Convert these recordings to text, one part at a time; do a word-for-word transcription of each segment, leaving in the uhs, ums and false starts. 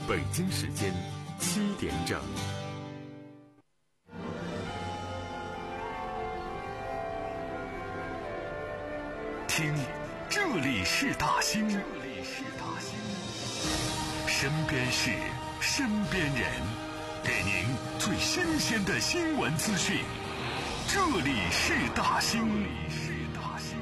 北京时间七点整。听，这里是大兴，这里是大兴，身边事，身边人，给您最新鲜的新闻资讯。这里是大兴，这里是大兴。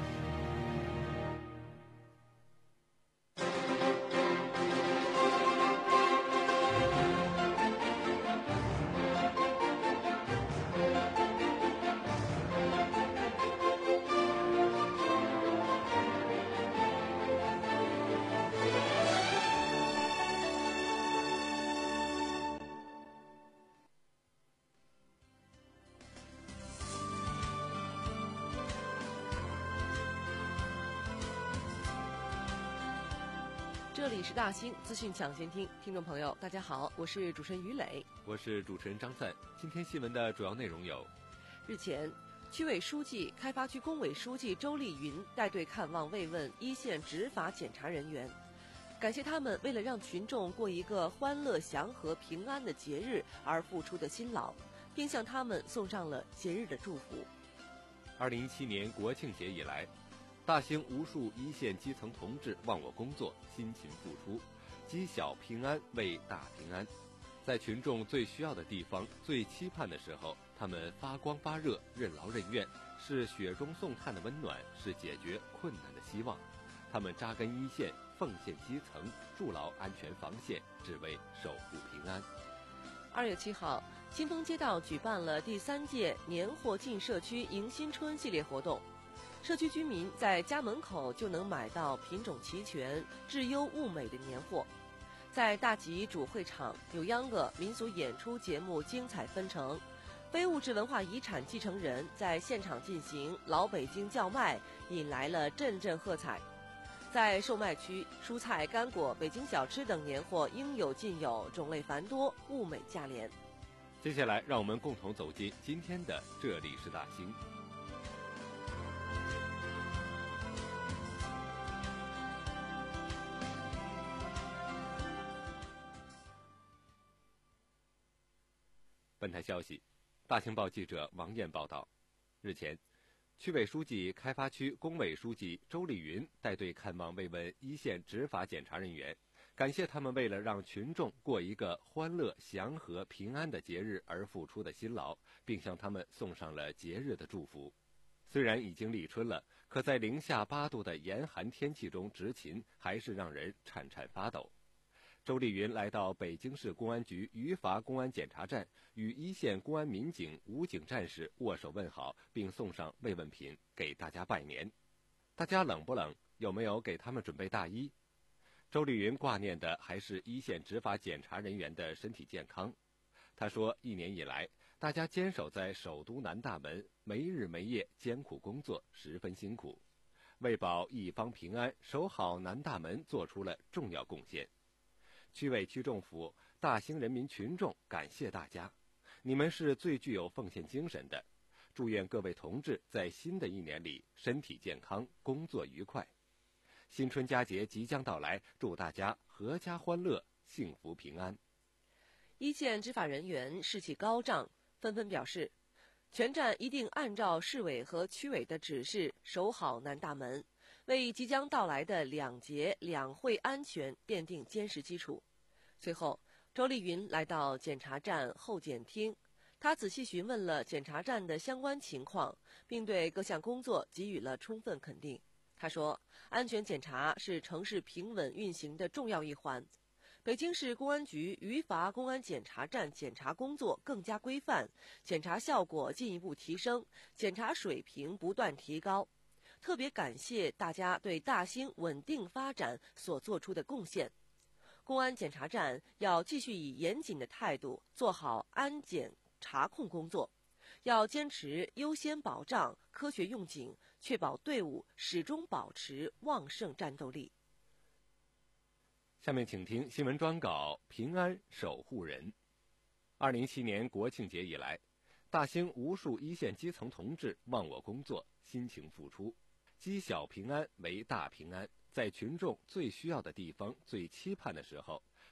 这里是大兴资讯抢先听，听众朋友大家好，我是主持人于磊， 我是主持人张赞。今天新闻的主要内容有： 日前，区委书记、开发区工委书记周丽云带队看望慰问一线执法检查人员，感谢他们为了让群众过一个欢乐、祥和、平安的节日而付出的辛劳，并向他们送上了节日的祝福。 二零一七年国庆节以来，大兴无数一线基层同志忘我工作，辛勤付出，积小平安为大平安。在群众最需要的地方、最期盼的时候，他们发光发热，任劳任怨，是雪中送炭的温暖，是解决困难的希望。他们扎根一线，奉献基层，筑牢安全防线，只为守护平安。 二月七号，新丰街道举办了第三届年货进社区迎新春系列活动。社区居民在家门口就能买到品种齐全、质优物美的年货。在大集主会场，扭秧歌民俗演出节目精彩纷呈，非物质文化遗产继承人在现场进行老北京叫卖，引来了阵阵喝彩。在售卖区，蔬菜、干果、北京小吃等年货应有尽有，种类繁多，物美价廉。 接下来，让我们共同走进今天的这里是大兴。本台消息，大兴报记者王艳报道，日前，区委书记、开发区工委书记周丽云带队看望慰问一线执法检查人员，感谢他们为了让群众过一个欢乐、祥和、平安的节日而付出的辛劳，并向他们送上了节日的祝福。虽然已经立春了，可在零下八度的严寒天气中执勤，还是让人颤颤发抖。周丽云来到北京市公安局余罚公安检查站，与一线公安民警、武警战士握手问好，并送上慰问品给大家拜年。大家冷不冷？有没有给他们准备大衣？周丽云挂念的还是一线执法检查人员的身体健康。他说，一年以来，大家坚守在首都南大门，没日没夜艰苦工作，十分辛苦，为保一方平安，守好南大门做出了重要贡献。区委区政府、大兴人民群众感谢大家，你们是最具有奉献精神的。祝愿各位同志在新的一年里身体健康，工作愉快。新春佳节即将到来，祝大家阖家欢乐，幸福平安。 一线执法人员士气高涨，纷纷表示，全站一定按照市委和区委的指示，守好南大门，为即将到来的两节两会安全奠定坚实基础。随后，周丽云来到检查站候检厅，她仔细询问了检查站的相关情况，并对各项工作给予了充分肯定。她说，安全检查是城市平稳运行的重要一环。北京市公安局余罚公安检查站检查工作更加规范，检查效果进一步提升，检查水平不断提高。特别感谢大家对大兴稳定发展所做出的贡献。公安检查站要继续以严谨的态度做好安检查控工作，要坚持优先保障、科学用警，确保队伍始终保持旺盛战斗力。 下面请听新闻专稿：平安守护人。二零一七年国庆节以来，大兴无数一线基层同志忘我工作，辛勤付出，积小平安为大平安。在群众最需要的地方、最期盼的时候，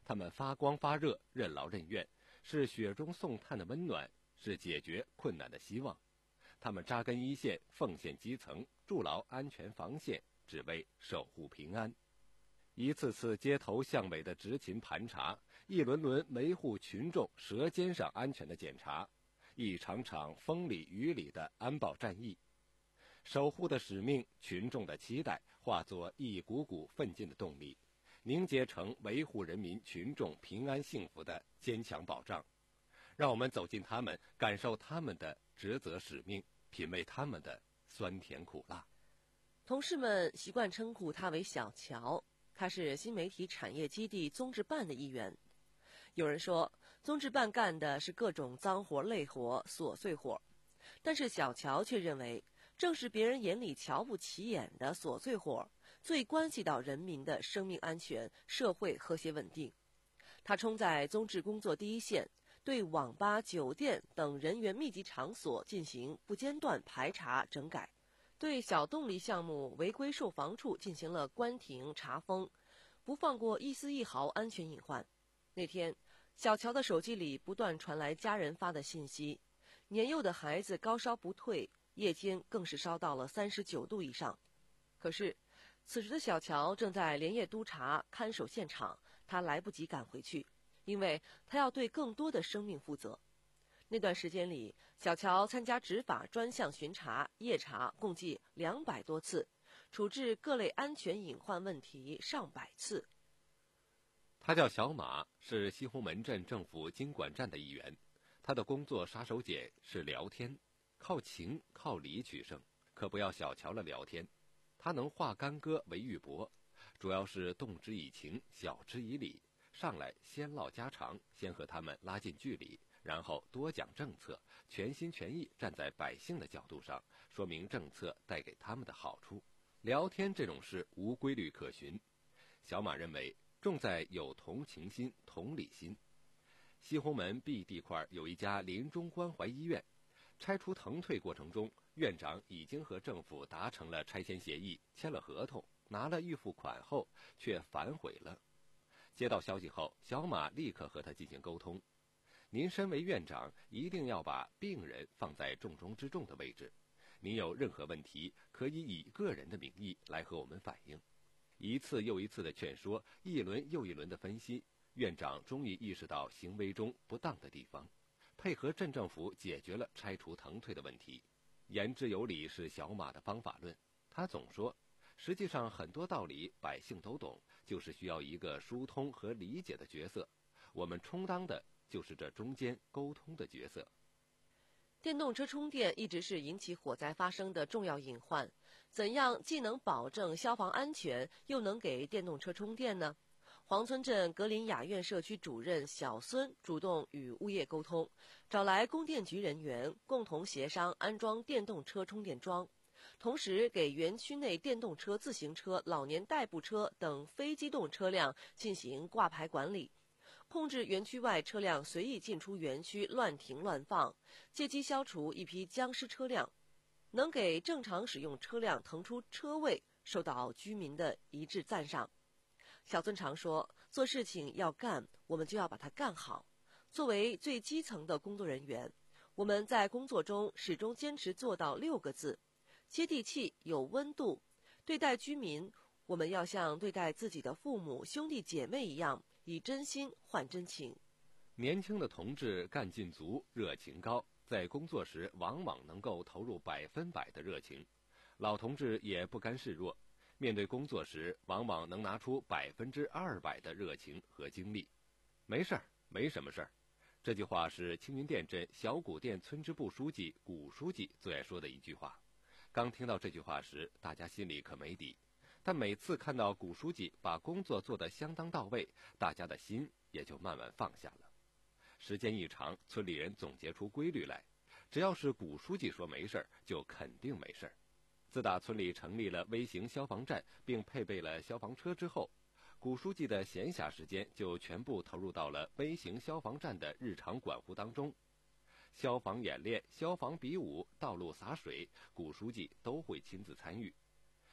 他们发光发热，任劳任怨，是雪中送炭的温暖，是解决困难的希望。他们扎根一线，奉献基层，筑牢安全防线，只为守护平安。一次次街头巷尾的执勤盘查，一轮轮维护群众舌尖上安全的检查，一场场风里雨里的安保战役。守护的使命，群众的期待，化作一股股奋进的动力，凝结成维护人民群众平安幸福的坚强保障。让我们走进他们，感受他们的职责使命，品味他们的酸甜苦辣。 同事们习惯称呼他为小乔，他是新媒体产业基地综治办的一员。有人说，综治办干的是各种脏活累活琐碎活，但是小乔却认为，正是别人眼里瞧不起眼的琐碎活，最关系到人民的生命安全、社会和谐稳定。他冲在综治工作第一线，对网吧、酒店等人员密集场所进行不间断排查整改，对小动力项目违规售房处进行了关停查封，不放过一丝一毫安全隐患。那天，小乔的手机里不断传来家人发的信息，年幼的孩子高烧不退，夜间更是烧到了三十九度以上。可是，此时的小乔正在连夜督查看守现场，他来不及赶回去，因为他要对更多的生命负责。那段时间里，小乔参加执法专项巡查、夜查共计两百多次，处置各类安全隐患问题上百次。 他叫小马，是西红门镇政府经管站的一员。他的工作杀手锏是聊天，靠情靠理取胜，可不要小瞧了聊天。他能化干戈为玉帛，主要是动之以情，晓之以理。上来先唠家常，先和他们拉近距离，然后多讲政策，全心全意站在百姓的角度上，说明政策带给他们的好处。聊天这种事无规律可循，小马认为重在有同情心、同理心。西红门 B 地块有一家临终关怀医院，拆除腾退过程中，院长已经和政府达成了拆迁协议，签了合同，拿了预付款后，却反悔了。接到消息后，小马立刻和他进行沟通。您身为院长，一定要把病人放在重中之重的位置。您有任何问题，可以以个人的名义来和我们反映。一次又一次的劝说，一轮又一轮的分析，院长终于意识到行为中不当的地方，配合镇政府解决了拆除腾退的问题。言之有理是小马的方法论，他总说，实际上很多道理百姓都懂，就是需要一个疏通和理解的角色，我们充当的就是这中间沟通的角色。 电动车充电一直是引起火灾发生的重要隐患，怎样既能保证消防安全，又能给电动车充电呢？黄村镇格林雅苑社区主任小孙主动与物业沟通，找来供电局人员共同协商安装电动车充电桩，同时给园区内电动车、自行车、老年代步车等非机动车辆进行挂牌管理，控制园区外车辆随意进出园区乱停乱放，借机消除一批僵尸车辆，能给正常使用车辆腾出车位，受到居民的一致赞赏。小孙常说，做事情要干，我们就要把它干好。作为最基层的工作人员，我们在工作中始终坚持做到六个字：接地气、有温度。对待居民，我们要像对待自己的父母、兄弟姐妹一样，以真心换真情。 年轻的同志干劲足，热情高，在工作时往往能够投入百分百的热情。老同志也不甘示弱，面对工作时往往能拿出百分之二百的热情和精力。没事儿，没什么事儿。这句话是青云店镇小古店村支部书记古书记最爱说的一句话。刚听到这句话时，大家心里可没底，但每次看到古书记把工作做得相当到位，大家的心也就慢慢放下了。时间一长，村里人总结出规律来，只要是古书记说没事儿，就肯定没事儿。自打村里成立了微型消防站并配备了消防车之后，古书记的闲暇时间就全部投入到了微型消防站的日常管护当中。消防演练、消防比武、道路洒水，古书记都会亲自参与。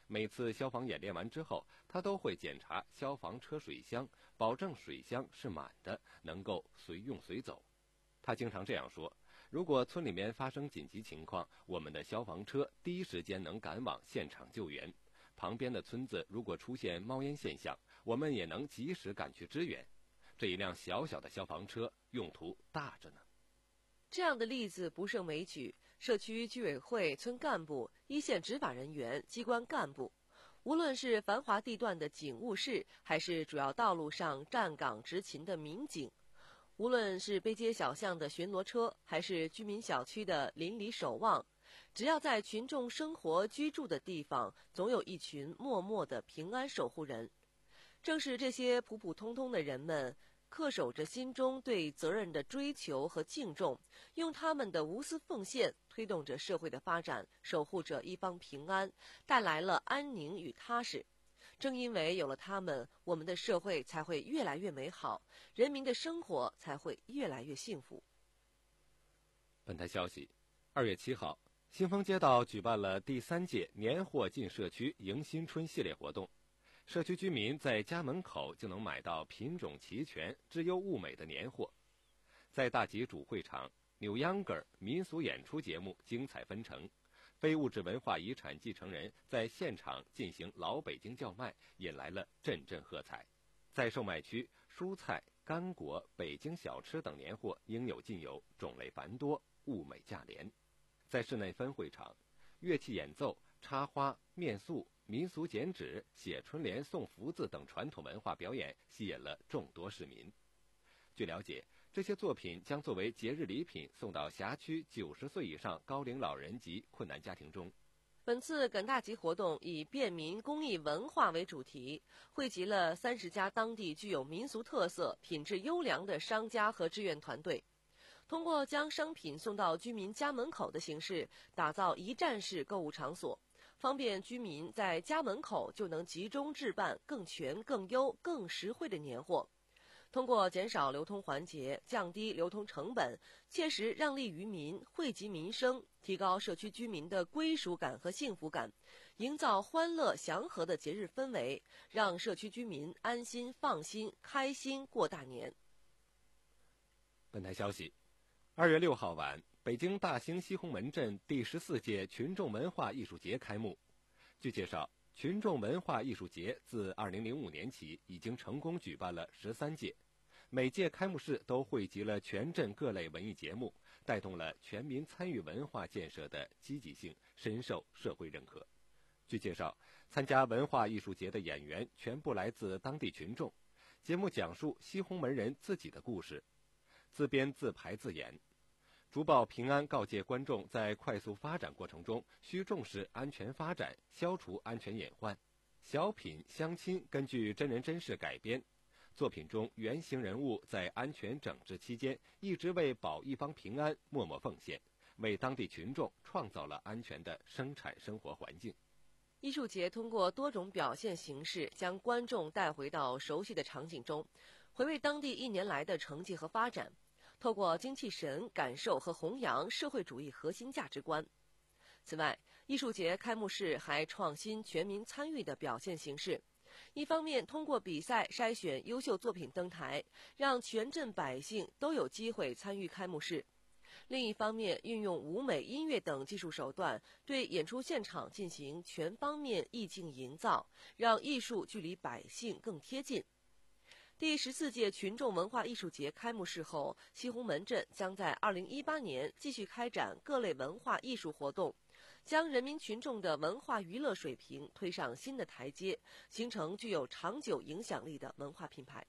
每次消防演练完之后，他都会检查消防车水箱，保证水箱是满的，能够随用随走。他经常这样说，如果村里面发生紧急情况，我们的消防车第一时间能赶往现场救援，旁边的村子如果出现冒烟现象，我们也能及时赶去支援。这一辆小小的消防车用途大着呢。 这样的例子不胜枚举，社区居委会、村干部、一线执法人员、机关干部，无论是繁华地段的警务室，还是主要道路上站岗执勤的民警，无论是背街小巷的巡逻车，还是居民小区的邻里守望，只要在群众生活居住的地方，总有一群默默的平安守护人。正是这些普普通通的人们，恪守着心中对责任的追求和敬重，用他们的无私奉献推动着社会的发展，守护着一方平安，带来了安宁与踏实。正因为有了他们，我们的社会才会越来越美好，人民的生活才会越来越幸福。 本台消息，二月七号，新丰街道举办了第三届年货进社区迎新春系列活动。社区居民在家门口就能买到品种齐全、质优物美的年货。在大集主会场，扭秧歌民俗演出节目精彩纷呈，非物质文化遗产继承人在现场进行老北京叫卖，引来了阵阵喝彩。在售卖区，蔬菜、干果、北京小吃等年货应有尽有，种类繁多，物美价廉。在室内分会场，乐器演奏、插花、面塑、民俗剪纸、写春联、送福字等传统文化表演吸引了众多市民。据了解，这些作品将作为节日礼品送到辖区九十岁以上高龄老人及困难家庭中。 本次哏大集活动以便民公益文化为主题，汇集了三十家当地具有民俗特色、品质优良的商家和志愿团队，通过将商品送到居民家门口的形式，打造一站式购物场所，方便居民在家门口就能集中置办更全、更优、更实惠的年货。通过减少流通环节，降低流通成本，切实让利于民，惠及民生，提高社区居民的归属感和幸福感，营造欢乐祥和的节日氛围，让社区居民安心放心开心过大年。 本台消息，二月六号晚，北京大兴西红门镇第十四届群众文化艺术节开幕。据介绍，群众文化艺术节自二零零五年起已经成功举办了十三届，每届开幕式都汇集了全镇各类文艺节目，带动了全民参与文化建设的积极性，深受社会认可。据介绍，参加文化艺术节的演员全部来自当地群众，节目讲述西红门人自己的故事，自编自排自演。竹报平安告诫观众，在快速发展过程中需重视安全发展，消除安全隐患。小品《相亲》根据真人真事改编，作品中原型人物在安全整治期间一直为保一方平安默默奉献，为当地群众创造了安全的生产生活环境。 艺术节通过多种表现形式，将观众带回到熟悉的场景中，回味当地一年来的成绩和发展，透过精气神感受和弘扬社会主义核心价值观。此外，艺术节开幕式还创新全民参与的表现形式，一方面通过比赛筛选优秀作品登台，让全镇百姓都有机会参与开幕式；另一方面，运用舞美、音乐等技术手段，对演出现场进行全方面意境营造，让艺术距离百姓更贴近。第十四届群众文化艺术节开幕式后，西红门镇将在二零一八年继续开展各类文化艺术活动，将人民群众的文化娱乐水平推上新的台阶，形成具有长久影响力的文化品牌。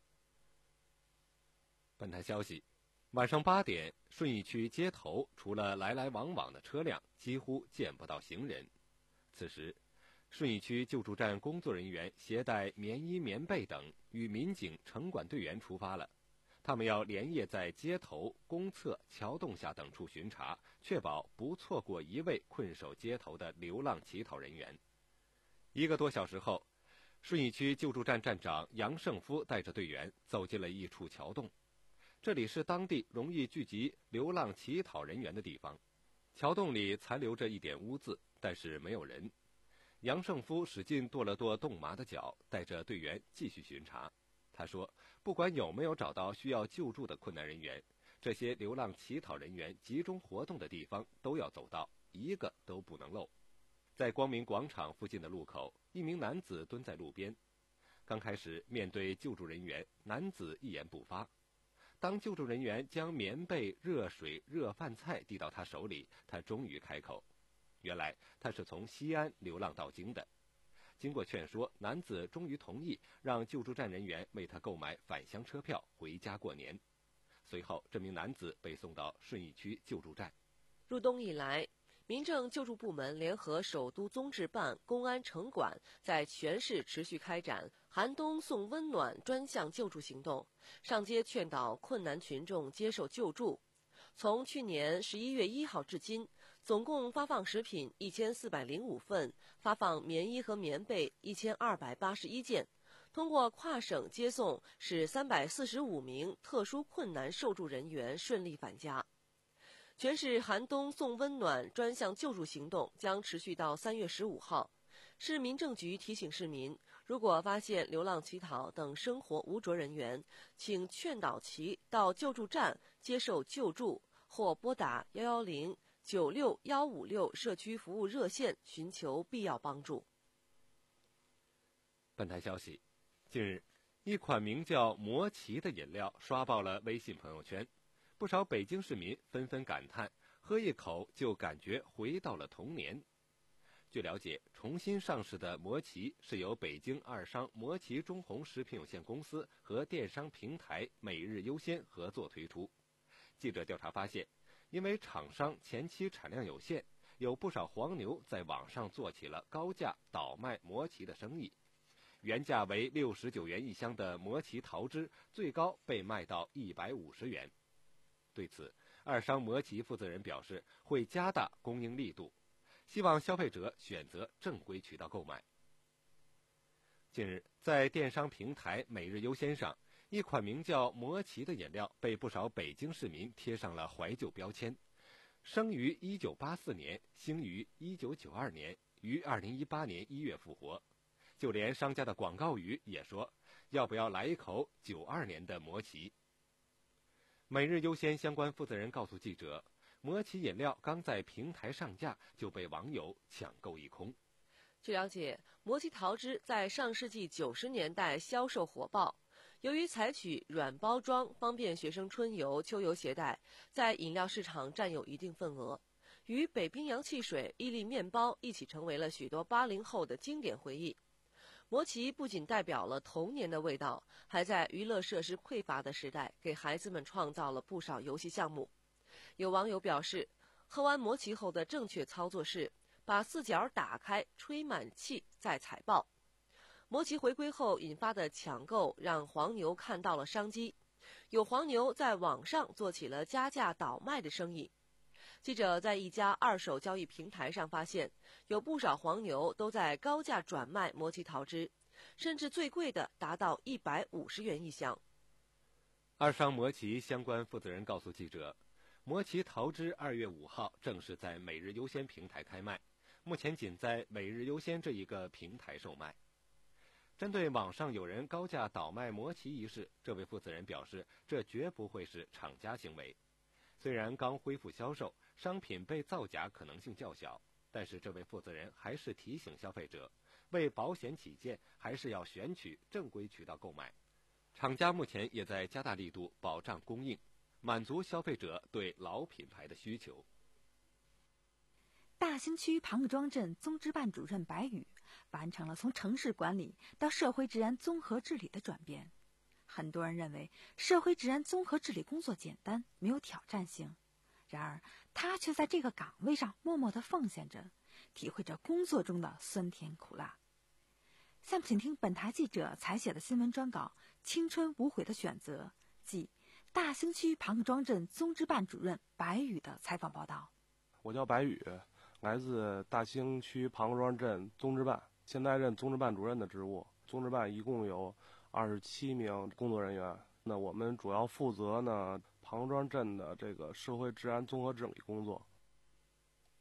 本台消息，晚上八点，顺义区街头除了来来往往的车辆，几乎见不到行人。此时，顺义区救助站工作人员携带棉衣、棉被等，与民警、城管队员出发了。他们要连夜在街头、公厕、桥洞下等处巡查，确保不错过一位困守街头的流浪乞讨人员。一个多小时后，顺义区救助站站长杨胜夫带着队员走进了一处桥洞，这里是当地容易聚集流浪乞讨人员的地方。桥洞里残留着一点污渍，但是没有人。 杨胜夫使劲跺了跺冻麻的脚，带着队员继续巡查。他说，不管有没有找到需要救助的困难人员，这些流浪乞讨人员集中活动的地方都要走到，一个都不能漏。在光明广场附近的路口，一名男子蹲在路边。刚开始面对救助人员，男子一言不发。当救助人员将棉被、热水、热饭菜递到他手里，他终于开口。原来他是从西安流浪到京的。经过劝说，男子终于同意让救助站人员为他购买返乡车票回家过年。随后，这名男子被送到顺义区救助站。 入冬以来，民政救助部门联合首都综治办、公安城管，在全市持续开展寒冬送温暖专项救助行动，上街劝导困难群众接受救助。从去年十一月一号至今，总共发放食品一千四百零五份，发放棉衣和棉被一千二百八十一件。通过跨省接送，使三百四十五名特殊困难受助人员顺利返家。全市寒冬送温暖专项救助行动将持续到三月十五号。市民政局提醒市民，如果发现流浪乞讨等生活无着人员，请劝导其到救助站接受救助，或拨打幺幺零九六幺五六社区服务热线寻求必要帮助。 本台消息，近日，一款名叫魔奇的饮料刷爆了微信朋友圈，不少北京市民纷纷感叹，喝一口就感觉回到了童年。据了解，重新上市的魔奇是由北京二商魔奇中红食品有限公司和电商平台每日优鲜合作推出。记者调查发现，因为厂商前期产量有限，有不少黄牛在网上做起了高价倒卖魔奇的生意。原价为六十九元一箱的魔奇桃汁，最高被卖到一百五十元。对此，二商魔奇负责人表示，会加大供应力度，希望消费者选择正规渠道购买。近日，在电商平台每日优鲜上，一款名叫魔奇的饮料被不少北京市民贴上了怀旧标签。生于一九八四年，兴于一九九二年，于二零一八年一月复活。就连商家的广告语也说，要不要来一口九二年的魔奇。每日优鲜相关负责人告诉记者，魔奇饮料刚在平台上架就被网友抢购一空。 据了解，魔奇桃汁在上世纪九十年代销售火爆，由于采取软包装，方便学生春游、秋游携带，在饮料市场占有一定份额，与北冰洋汽水、伊利面包一起成为了许多八零后的经典回忆。魔奇不仅代表了童年的味道，还在娱乐设施匮乏的时代，给孩子们创造了不少游戏项目。有网友表示，喝完魔奇后的正确操作是把四角打开，吹满气，再踩爆。魔奇回归后引发的抢购，让黄牛看到了商机，有黄牛在网上做起了加价倒卖的生意。记者在一家二手交易平台上发现，有不少黄牛都在高价转卖魔奇桃汁，甚至最贵的达到一百五十元一箱。 二商魔奇相关负责人告诉记者，魔奇桃汁二月五号正式在每日优鲜平台开卖，目前仅在每日优鲜这一个平台售卖。针对网上有人高价倒卖魔奇一事，这位负责人表示，这绝不会是厂家行为。虽然刚恢复销售，商品被造假可能性较小，但是这位负责人还是提醒消费者，为保险起见，还是要选取正规渠道购买。厂家目前也在加大力度保障供应，满足消费者对老品牌的需求。 大兴区庞各庄镇综治办主任白宇完成了从城市管理到社会治安综合治理的转变。很多人认为社会治安综合治理工作简单，没有挑战性，然而他却在这个岗位上默默地奉献着，体会着工作中的酸甜苦辣。下面请听本台记者采写的新闻专稿《青春无悔的选择》，即大兴区庞各庄镇综治办主任白宇的采访报道。 我叫白宇，来自大兴区庞各庄镇综治办，现在任综治办主任的职务。综治办一共有二十七名工作人员，那我们主要负责呢庞各庄镇的这个社会治安综合治理工作。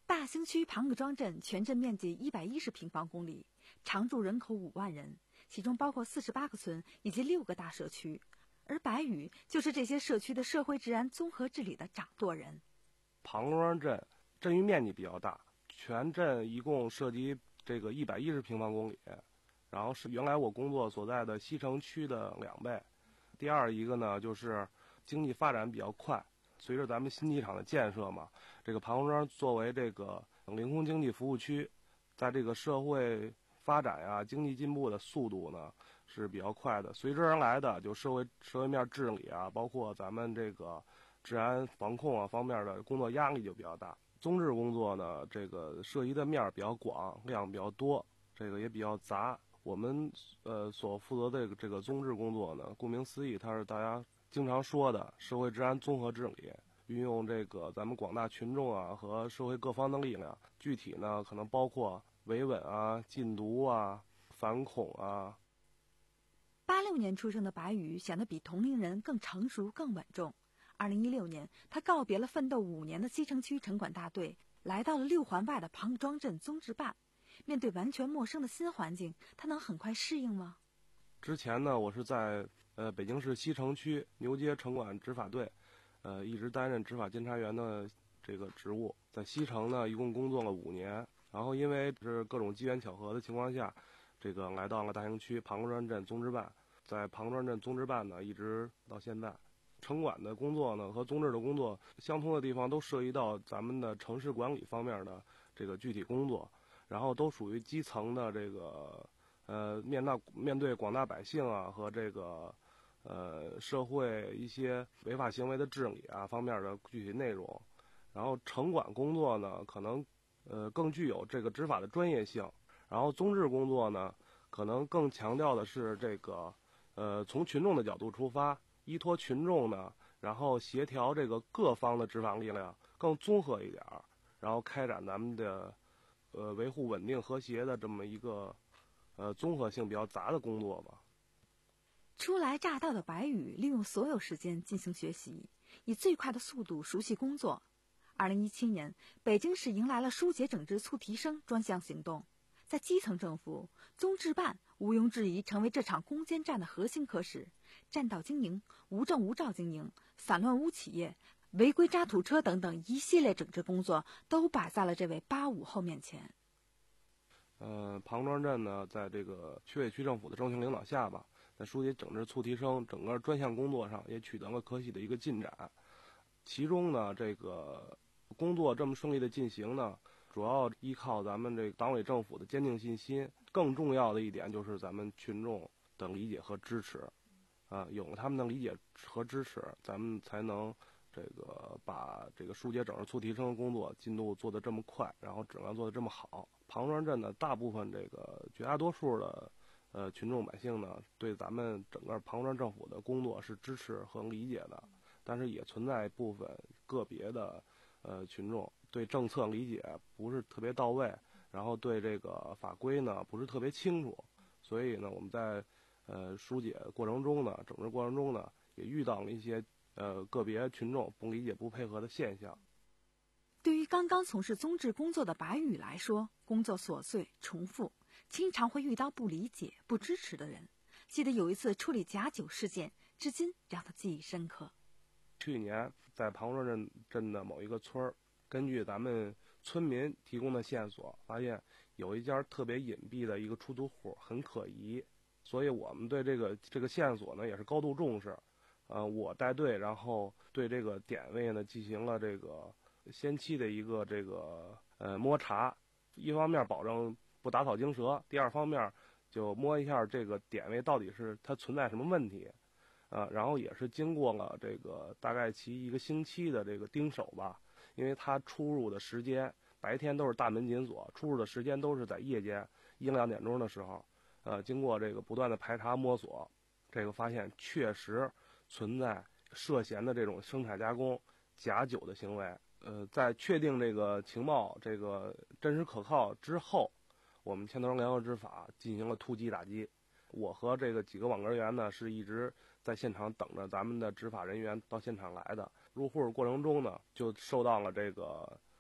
大兴区庞各庄镇全镇面积一百一十平方公里，常住人口五万人，其中包括四十八个村以及六个大社区。而白宇就是这些社区的社会治安综合治理的掌舵人。 庞各庄镇镇域面积比较大，全镇一共涉及这个一百一十平方公里，然后是原来我工作所在的西城区的两倍。第二一个呢，就是经济发展比较快，随着咱们新机场的建设嘛，这个庞各庄作为这个领空经济服务区，在这个社会发展呀、经济进步的速度呢是比较快的。随之而来的就社会社会面治理啊，包括咱们这个治安防控啊方面的工作压力就比较大。综治工作呢，这个涉及的面比较广，量比较多，这个也比较杂。我们呃所负责的这个这个综治工作呢，顾名思义，它是大家经常说的社会治安综合治理，运用这个咱们广大群众啊和社会各方的力量，具体呢可能包括维稳啊、禁毒啊、反恐啊。 八六年出生的白宇显得比同龄人更成熟、更稳重。二零一六年，他告别了奋斗五年的西城区城管大队，来到了六环外的庞各庄镇综治办。面对完全陌生的新环境，他能很快适应吗？ 之前呢，我是在呃北京市西城区牛街城管执法队，呃一直担任执法监察员的这个职务。在西城呢，一共工作了五年，然后因为是各种机缘巧合的情况下，这个来到了大兴区庞各庄镇综治办。在庞各庄镇综治办呢，一直到现在。城管的工作呢和综治的工作相通的地方，都涉及到咱们的城市管理方面的这个具体工作。然后都属于基层的这个呃面到面对广大百姓啊和这个呃社会一些违法行为的治理啊方面的具体内容。然后城管工作呢可能呃更具有这个执法的专业性，然后综治工作呢可能更强调的是这个呃从群众的角度出发，依托群众呢，然后协调这个各方的执法力量，更综合一点，然后开展咱们的呃，维护稳定和谐的这么一个，呃，综合性比较杂的工作吧。 初来乍到的白宇利用所有时间进行学习，以最快的速度熟悉工作。二零一七年，北京市迎来了疏解整治促提升专项行动，在基层政府，综治办毋庸置疑成为这场攻坚战的核心科室。占道经营、无证无照经营、散乱无企业、违规渣土车等等一系列整治工作都摆在了这位八五后面前。 呃，庞各庄镇呢，在这个区委区政府的重情领导下吧，在疏解整治促提升整个专项工作上也取得了可喜的一个进展。其中呢，这个工作这么顺利的进行呢，主要依靠咱们这个党委政府的坚定信心。更重要的一点就是咱们群众的理解和支持。啊，有了他们的理解和支持，咱们才能这个把这个疏解整治促提升的工作进度做得这么快，然后质量做得这么好。庞各庄镇的大部分这个绝大多数的呃群众百姓呢，对咱们整个庞各庄政府的工作是支持和理解的，但是也存在部分个别的呃群众对政策理解不是特别到位，然后对这个法规呢不是特别清楚，所以呢我们在呃，疏解过程中呢，整治过程中呢，也遇到了一些呃个别群众不理解、不配合的现象。 对于刚刚从事综治工作的白宇来说，工作琐碎重复，经常会遇到不理解、不支持的人。记得有一次处理假酒事件，至今让他记忆深刻。 去年在庞各庄镇镇的某一个村儿，根据咱们村民提供的线索，发现有一家特别隐蔽的一个出租户很可疑。所以我们对这个这个线索呢也是高度重视，呃，我带队，然后对这个点位呢进行了这个先期的一个这个呃摸查，一方面保证不打草惊蛇，第二方面就摸一下这个点位到底是它存在什么问题，呃，然后也是经过了这个大概其一个星期的这个盯守吧，因为它出入的时间白天都是大门紧锁，出入的时间都是在夜间一两点钟的时候。呃，经过这个不断的排查摸索，这个发现确实存在涉嫌的这种生产加工假酒的行为。呃，在确定这个情报这个真实可靠之后，我们牵头联合执法进行了突击打击。我和这个几个网格员呢，是一直在现场等着咱们的执法人员到现场来的。入户过程中呢，就受到了这个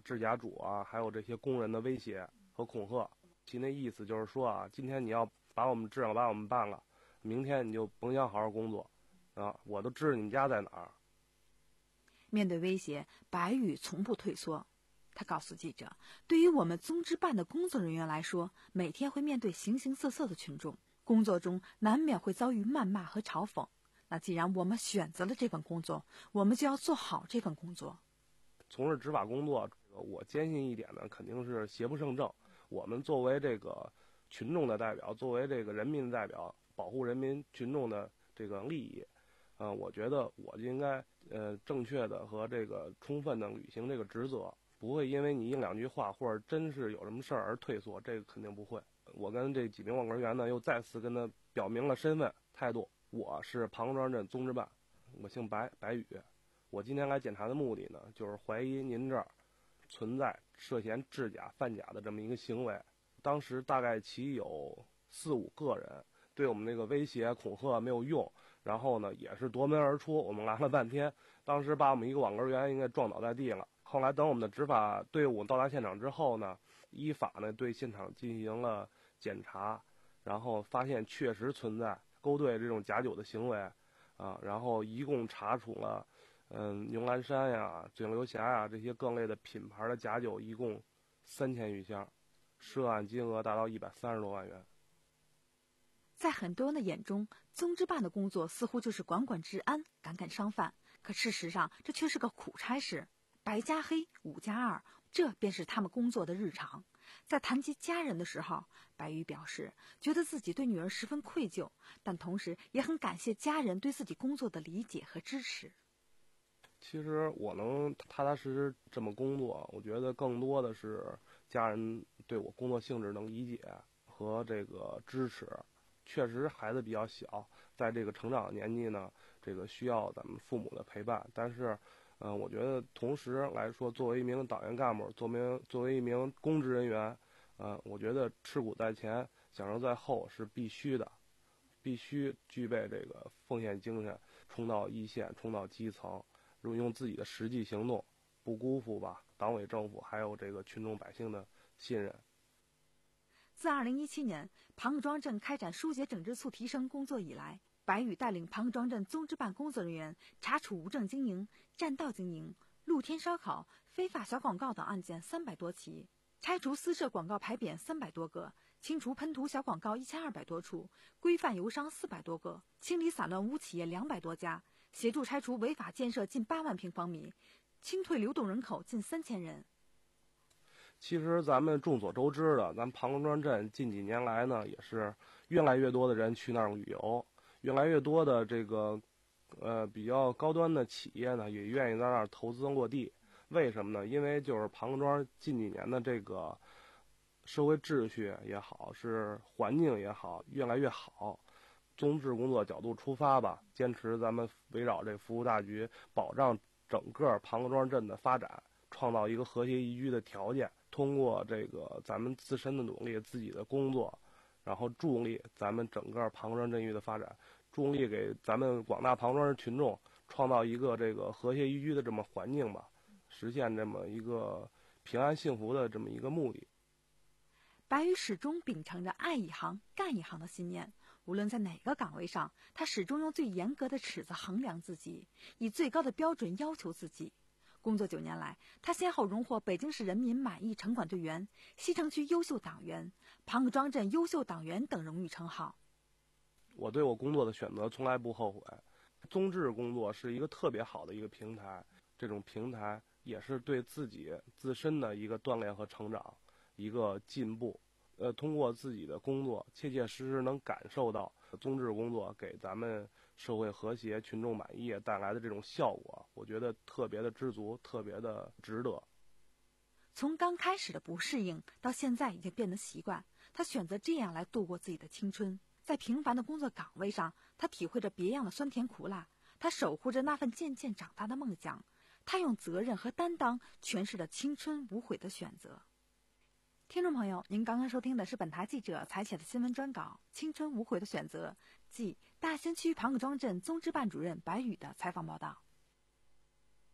制甲主啊，还有这些工人的威胁和恐吓。其那意思就是说啊，今天你要把我们治了，把我们办了，明天你就甭想好好工作啊！我都知道你们家在哪儿。 面对威胁，白宇从不退缩。他告诉记者，对于我们综织办的工作人员来说，每天会面对形形色色的群众，工作中难免会遭遇谩骂和嘲讽。那既然我们选择了这份工作，我们就要做好这份工作。 从事执法工作，我坚信一点呢，肯定是邪不胜正。我们作为这个群众的代表，作为这个人民的代表，保护人民群众的这个利益，呃，我觉得我就应该呃正确的和这个充分的履行这个职责。不会因为你一两句话或者真是有什么事儿而退缩，这个肯定不会。我跟这几名网格员呢，又再次跟他表明了身份态度。我是庞庄镇综织办，我姓白，白宇。我今天来检查的目的呢，就是怀疑您这儿存在涉嫌制假贩假的这么一个行为。当时大概其有四五个人，对我们这个威胁恐吓没有用，然后呢也是夺门而出。我们来了半天，当时把我们一个网格员应该撞倒在地了。后来等我们的执法队伍到达现场之后呢，依法呢对现场进行了检查，然后发现确实存在勾兑这种假酒的行为，啊，然后一共查处了，嗯，牛栏山呀、井流峡呀这些各类的品牌的假酒，一共三千余箱，涉案金额达到一百三十多万元。 在很多人的眼中，综织办的工作似乎就是管管治安、赶赶商贩，可事实上这却是个苦差事。白加黑，五加二，这便是他们工作的日常。在谈及家人的时候，白宇表示觉得自己对女儿十分愧疚，但同时也很感谢家人对自己工作的理解和支持。 其实我能踏踏实实这么工作，我觉得更多的是家人对我工作性质能理解和这个支持。确实孩子比较小，在这个成长年纪呢，这个需要咱们父母的陪伴，但是嗯、呃，我觉得同时来说，作为一名党员干部，作为作为一名公职人员，呃，我觉得吃苦在前，享受在后是必须的，必须具备这个奉献精神，冲到一线，冲到基层，用自己的实际行动，不辜负吧党委政府还有这个群众百姓的信任。 自二零一七年庞各庄镇开展疏解整治促提升工作以来，白宇带领庞各庄镇综织办工作人员查处无证经营、占道经营、露天烧烤、非法小广告等案件三百多起，拆除私设广告牌匾三百多个，清除喷涂小广告一千二百多处，规范油商四百多个，清理散乱污企业两百多家，协助拆除违法建设近八万平方米，清退流动人口近三千人。 其实咱们众所周知的，咱庞各庄镇近几年来呢，也是越来越多的人去那儿旅游，越来越多的这个呃比较高端的企业呢，也愿意在那儿投资落地。为什么呢？因为就是庞各庄近几年的这个社会秩序也好，是环境也好，越来越好。综治工作角度出发吧，坚持咱们围绕这服务大局，保障整个庞各庄镇的发展，创造一个和谐宜居的条件。通过这个咱们自身的努力，自己的工作，然后助力咱们整个庞各庄镇域的发展，助力给咱们广大庞各庄群众创造一个这个和谐宜居的这么环境吧，实现这么一个平安幸福的这么一个目的。 白宇始终秉承着爱一行干一行的信念，无论在哪个岗位上，他始终用最严格的尺子衡量自己，以最高的标准要求自己。工作九年来，他先后荣获北京市人民满意城管队员、西城区优秀党员、庞各庄镇优秀党员等荣誉称号。 我对我工作的选择从来不后悔。综治工作是一个特别好的一个平台，这种平台也是对自己自身的一个锻炼和成长，一个进步。呃，通过自己的工作，切切实实能感受到综治工作给咱们社会和谐、群众满意带来的这种效果，我觉得特别的知足，特别的值得。 从刚开始的不适应，到现在已经变得习惯，他选择这样来度过自己的青春。在平凡的工作岗位上，他体会着别样的酸甜苦辣，他守护着那份渐渐长大的梦想，他用责任和担当诠释了青春无悔的选择。听众朋友，您刚刚收听的是本台记者采写的新闻专稿《青春无悔的选择》，即大兴区庞各庄镇综治办主任白宇的采访报道。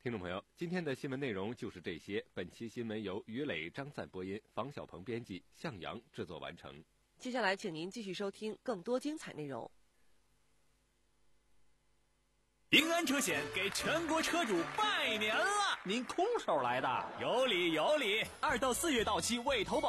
听众朋友，今天的新闻内容就是这些。本期新闻由于磊、张赞播音，房小鹏编辑，向阳制作完成。 接下来，请您继续收听更多精彩内容。 平安车险给全国车主拜年了！ 您空手来的？ 有理有理，二到四月到期未投保